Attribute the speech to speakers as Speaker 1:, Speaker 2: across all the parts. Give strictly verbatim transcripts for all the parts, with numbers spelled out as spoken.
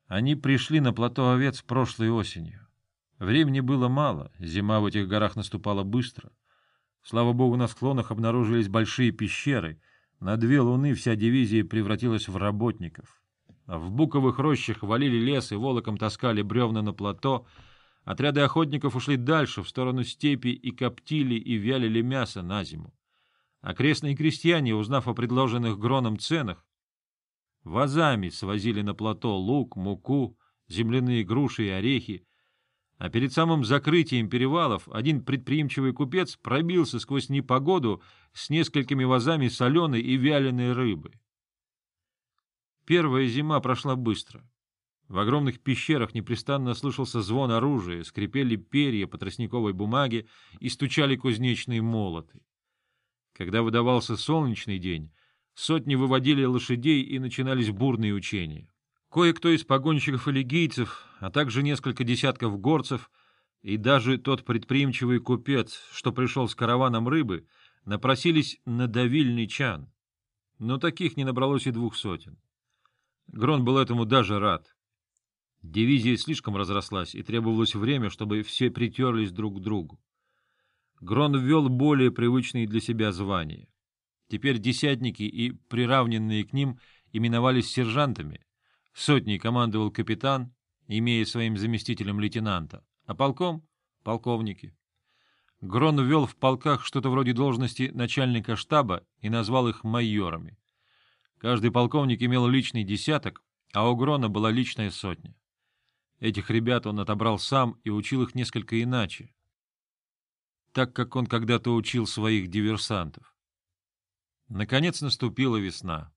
Speaker 1: Они пришли на плато овец прошлой осенью. Времени было мало, зима в этих горах наступала быстро. Слава богу, на склонах обнаружились большие пещеры. На две луны вся дивизия превратилась в работников. В буковых рощах валили лес и волоком таскали бревна на плато. Отряды охотников ушли дальше, в сторону степи, и коптили и вялили мясо на зиму. Окрестные крестьяне, узнав о предложенных Гроном ценах, вазами свозили на плато лук, муку, земляные груши и орехи, а перед самым закрытием перевалов один предприимчивый купец пробился сквозь непогоду с несколькими вазами соленой и вяленой рыбы. Первая зима прошла быстро. В огромных пещерах непрестанно слышался звон оружия, скрипели перья по тростниковой бумаге и стучали кузнечные молоты. Когда выдавался солнечный день, сотни выводили лошадей, и начинались бурные учения. Кое-кто из погонщиков и лигийцев, а также несколько десятков горцев и даже тот предприимчивый купец, что пришел с караваном рыбы, напросились на давильный чан. Но таких не набралось и двух сотен. Грон был этому даже рад. Дивизия слишком разрослась, и требовалось время, чтобы все притерлись друг к другу. Грон ввел более привычные для себя звания. Теперь десятники и приравненные к ним именовались сержантами. Сотней командовал капитан, имея своим заместителем лейтенанта, а полком — полковники. Грон ввел в полках что-то вроде должности начальника штаба и назвал их майорами. Каждый полковник имел личный десяток, а у Грона была личная сотня. Этих ребят он отобрал сам и учил их несколько иначе, так как он когда-то учил своих диверсантов. Наконец наступила весна.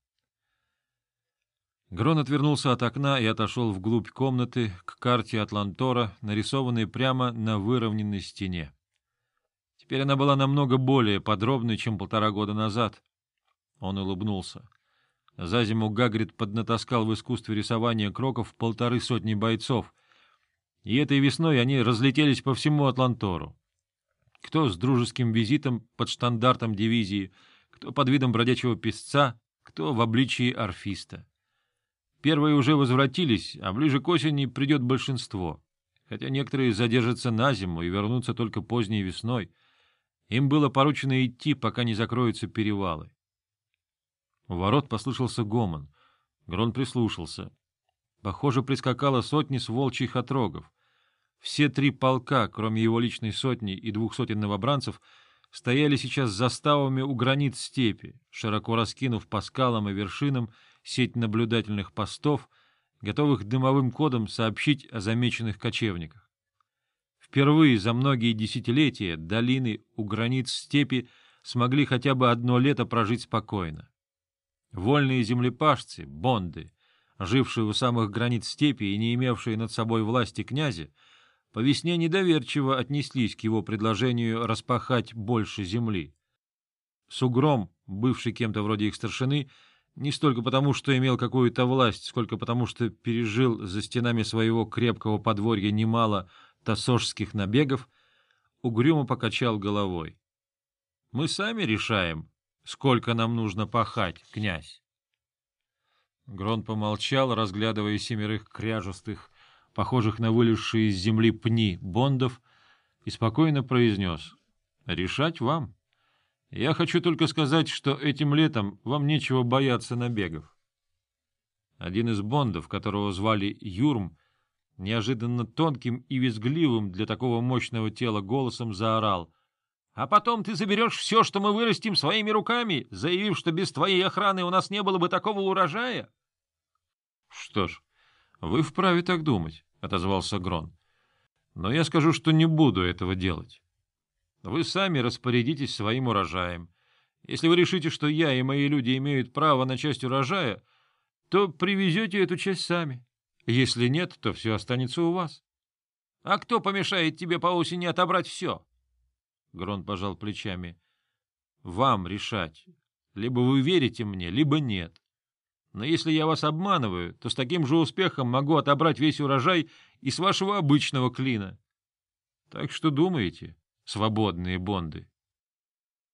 Speaker 1: Грон отвернулся от окна и отошел вглубь комнаты к карте Атлантора, нарисованной прямо на выровненной стене. Теперь она была намного более подробной, чем полтора года назад. Он улыбнулся. За зиму Гагрид поднатаскал в искусстве рисования кроков полторы сотни бойцов, и этой весной они разлетелись по всему Атлантору. Кто с дружеским визитом под штандартом дивизии, кто под видом бродячего песца, кто в обличии орфиста. Первые уже возвратились, а ближе к осени придет большинство, хотя некоторые задержатся на зиму и вернутся только поздней весной. Им было поручено идти, пока не закроются перевалы. У ворот послышался гомон. Грон прислушался. Похоже, прискакало сотни с волчьих отрогов. Все три полка, кроме его личной сотни и двух сотен новобранцев, стояли сейчас заставами у границ степи, широко раскинув по скалам и вершинам сеть наблюдательных постов, готовых дымовым кодом сообщить о замеченных кочевниках. Впервые за многие десятилетия долины у границ степи смогли хотя бы одно лето прожить спокойно. Вольные землепашцы, бонды, жившие у самых границ степи и не имевшие над собой власти князя, по весне недоверчиво отнеслись к его предложению распахать больше земли. Сугром, бывший кем-то вроде их старшины, не столько потому, что имел какую-то власть, сколько потому, что пережил за стенами своего крепкого подворья немало тассожских набегов, угрюмо покачал головой. — Мы сами решаем, сколько нам нужно пахать, князь. Грон помолчал, разглядывая семерых кряжестых, похожих на вылезшие из земли пни бондов, и спокойно произнес: — Решать вам. Я хочу только сказать, что этим летом вам нечего бояться набегов. Один из бондов, которого звали Юрм, неожиданно тонким и визгливым для такого мощного тела голосом заорал: — А потом ты заберешь все, что мы вырастим своими руками, заявив, что без твоей охраны у нас не было бы такого урожая? — Что ж, вы вправе так думать, — отозвался Грон. — Но я скажу, что не буду этого делать. Вы сами распорядитесь своим урожаем. Если вы решите, что я и мои люди имеют право на часть урожая, то привезете эту часть сами. Если нет, то все останется у вас. — А кто помешает тебе по осени отобрать все? Грон пожал плечами. — Вам решать. Либо вы верите мне, либо нет. Но если я вас обманываю, то с таким же успехом могу отобрать весь урожай и с вашего обычного клина. Так что думаете, свободные бонды?